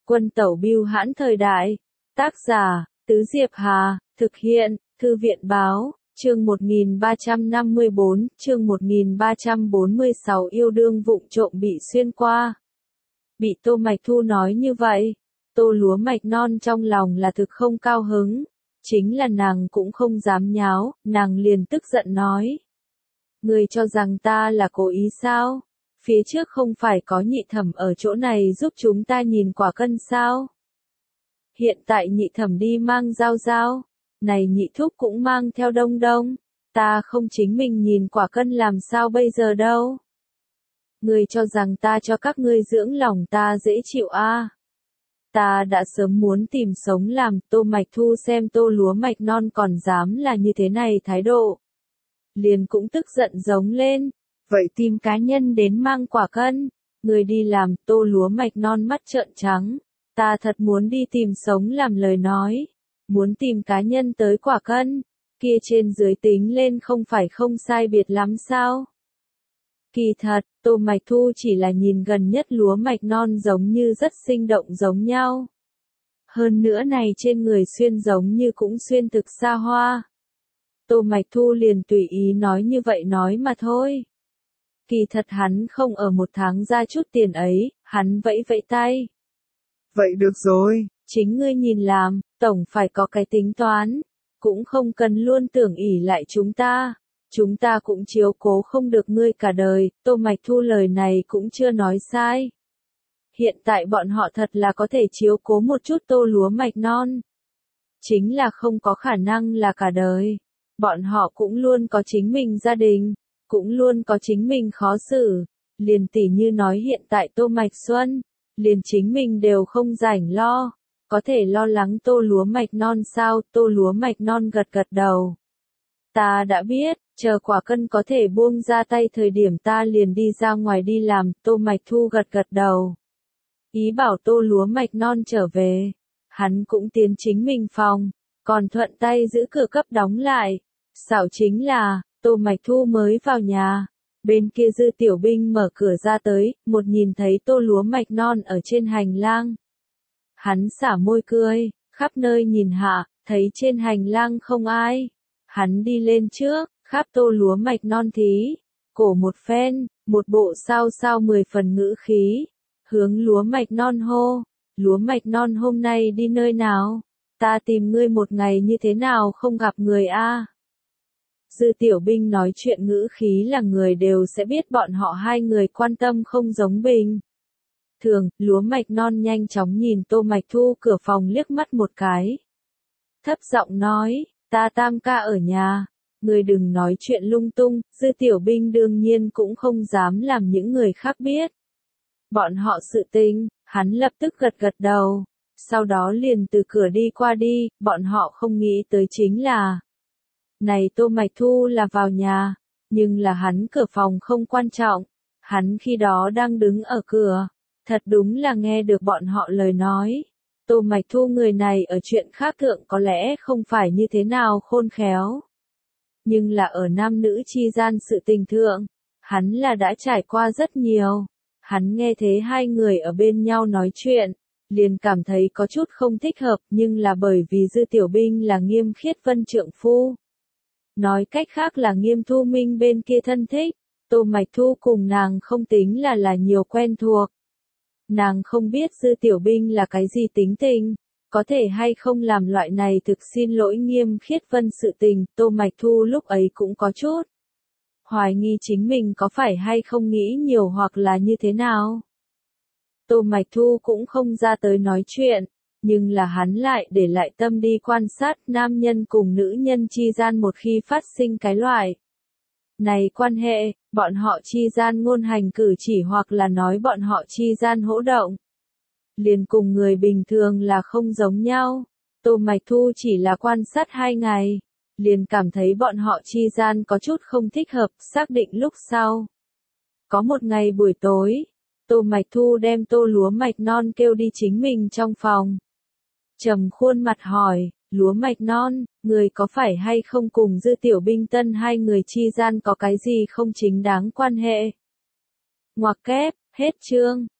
Quân tẩu bưu hãn thời đại. Tác giả, Tứ Diệp Hà, thực hiện, Thư viện báo, chương 1354, chương 1346 yêu đương vụng trộm bị xuyên qua. Bị Tô Mạch Thu nói như vậy, Tô Lúa Mạch Non trong lòng là thực không cao hứng, chính là nàng cũng không dám nháo, nàng liền tức giận nói. Ngươi cho rằng ta là cố ý sao? Phía trước không phải có nhị thẩm ở chỗ này giúp chúng ta nhìn quả cân sao? Hiện tại nhị thẩm đi mang dao dao, này nhị thúc cũng mang theo đông đông, ta không chính mình nhìn quả cân làm sao bây giờ đâu? Ngươi cho rằng ta cho các ngươi dưỡng lòng ta dễ chịu à? Ta đã sớm muốn tìm sống làm. Tô Mạch Thu xem Tô Lúa Mạch Non còn dám là như thế này thái độ, liền cũng tức giận giống lên. Vậy tìm cá nhân đến mang quả cân, người đi làm. Tô Lúa Mạch Non mắt trợn trắng, ta thật muốn đi tìm sống làm lời nói, muốn tìm cá nhân tới quả cân, kia trên dưới tính lên không phải không sai biệt lắm sao? Kỳ thật, Tô Mạch Thu chỉ là nhìn gần nhất Lúa Mạch Non giống như rất sinh động giống nhau. Hơn nữa này trên người xuyên giống như cũng xuyên thực xa hoa. Tô Mạch Thu liền tùy ý nói như vậy nói mà thôi. Kỳ thật hắn không ở một tháng ra chút tiền ấy, hắn vẫy vẫy tay. Vậy được rồi, chính ngươi nhìn làm, tổng phải có cái tính toán, cũng không cần luôn tưởng ỷ lại chúng ta cũng chiếu cố không được ngươi cả đời. Tô Mạch Thu lời này cũng chưa nói sai. Hiện tại bọn họ thật là có thể chiếu cố một chút Tô Lúa Mạch Non, chính là không có khả năng là cả đời. Bọn họ cũng luôn có chính mình gia đình, cũng luôn có chính mình khó xử, liền tỉ như nói hiện tại Tô Mạch Xuân, liền chính mình đều không rảnh lo, có thể lo lắng Tô Lúa Mạch Non sao? Tô Lúa Mạch Non gật gật đầu. Ta đã biết, chờ quả cân có thể buông ra tay thời điểm ta liền đi ra ngoài đi làm. Tô Mạch Thu gật gật đầu, ý bảo Tô Lúa Mạch Non trở về. Hắn cũng tiến chính mình phòng, còn thuận tay giữ cửa cấp đóng lại. Xảo chính là, Tô Mạch Thu mới vào nhà, bên kia Dư Tiểu Binh mở cửa ra tới, một nhìn thấy Tô Lúa Mạch Non ở trên hành lang. Hắn xả môi cười, khắp nơi nhìn hạ, thấy trên hành lang không ai. Hắn đi lên trước, khắp Tô Lúa Mạch Non thí, cổ một phen, một bộ sao sao 10 phần ngữ khí, hướng Lúa Mạch Non hô. Lúa Mạch Non hôm nay đi nơi nào? Ta tìm ngươi một ngày như thế nào không gặp người a? Dư Tiểu Binh nói chuyện ngữ khí là người đều sẽ biết bọn họ hai người quan tâm không giống bình thường. Lúa Mạch Non nhanh chóng nhìn Tô Mạch Thu cửa phòng liếc mắt một cái, thấp giọng nói, ta tam ca ở nhà, người đừng nói chuyện lung tung. Dư Tiểu Binh đương nhiên cũng không dám làm những người khác biết bọn họ sự tình, hắn lập tức gật gật đầu, sau đó liền từ cửa đi qua đi. Bọn họ không nghĩ tới chính là, này Tô Mạch Thu là vào nhà, nhưng là hắn cửa phòng không quan trọng, hắn khi đó đang đứng ở cửa, thật đúng là nghe được bọn họ lời nói. Tô Mạch Thu người này ở chuyện khác thượng có lẽ không phải như thế nào khôn khéo, nhưng là ở nam nữ chi gian sự tình thượng, hắn là đã trải qua rất nhiều. Hắn nghe thế hai người ở bên nhau nói chuyện, liền cảm thấy có chút không thích hợp, nhưng là bởi vì Dư Tiểu Binh là Nghiêm Khiết Vân trượng phu, nói cách khác là Nghiêm Thu Minh bên kia thân thích, Tô Mạch Thu cùng nàng không tính là nhiều quen thuộc. Nàng không biết Dư Tiểu Binh là cái gì tính tình, có thể hay không làm loại này thực xin lỗi Nghiêm Khiết Vân sự tình. Tô Mạch Thu lúc ấy cũng có chút hoài nghi chính mình có phải hay không nghĩ nhiều hoặc là như thế nào. Tô Mạch Thu cũng không ra tới nói chuyện, nhưng là hắn lại để lại tâm đi quan sát nam nhân cùng nữ nhân chi gian một khi phát sinh cái loại này quan hệ, bọn họ chi gian ngôn hành cử chỉ hoặc là nói bọn họ chi gian hỗ động, liền cùng người bình thường là không giống nhau. Tô Mạch Thu chỉ là quan sát 2 ngày, liền cảm thấy bọn họ chi gian có chút không thích hợp. Xác định lúc sau, có một ngày buổi tối, Tô Mạch Thu đem Tô Lúa Mạch Non kêu đi chính mình trong phòng, trầm khuôn mặt hỏi, Lúa Mạch Non, người có phải hay không cùng Dư Tiểu Binh Tân hai người chi gian có cái gì không chính đáng quan hệ? Ngoặc kép, hết chương.